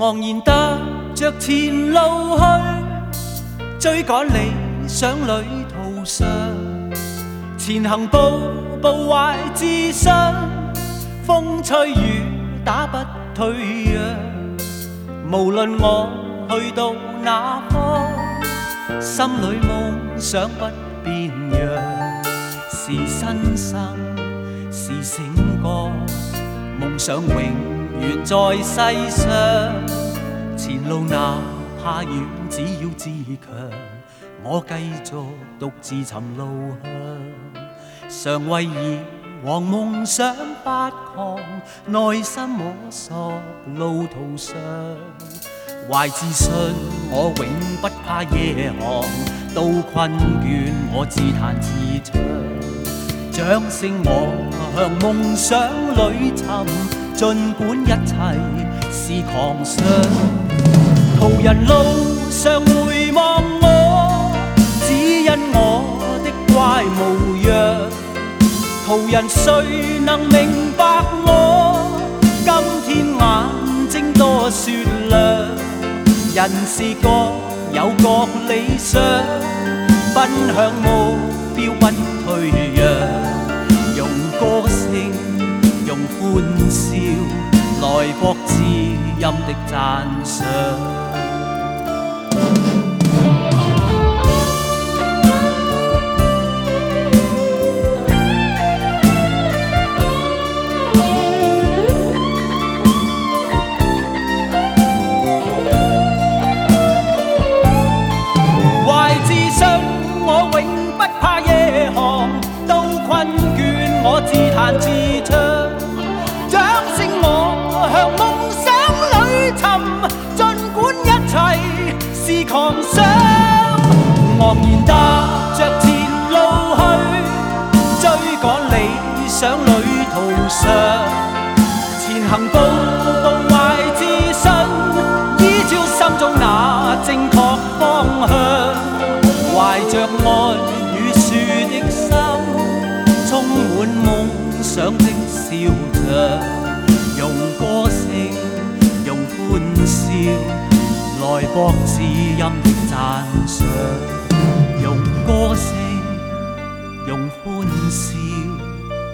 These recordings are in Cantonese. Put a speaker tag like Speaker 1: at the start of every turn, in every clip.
Speaker 1: 昂然踏着前路去，追趕理想旅途上，前行步步懷自信，風吹雨打不退讓。無論我去到哪方，心裏夢想不變樣，是新生是醒覺，夢想永遠在世上。前路哪怕遠，只要自強，我繼續獨自尋路向。常為以往夢想發狂，內心摸索路途上，懷自信我永不怕夜航，到困倦我自彈自唱，掌聲我向夢想裏尋，儘管一切是狂想。途人路上回望我，只因我的乖模樣。途人誰能明白我？今天眼睛多雪亮，人是各有各理想，奔向目標不退讓，用歌聲用歡笑來博知音的讚賞。我永不怕夜航，到困倦我自彈自唱，掌聲我向夢想裏尋，儘管一切是狂想。昂然踏着前路去，追趕理想旅途上，前行步步懷自信，依照心中那正確方向。懷着愛與樹的心，充滿夢想的笑着，用歌聲用歡笑來博知音的讚賞，用歌聲用歡笑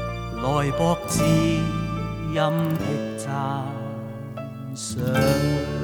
Speaker 1: 來博知音的讚賞。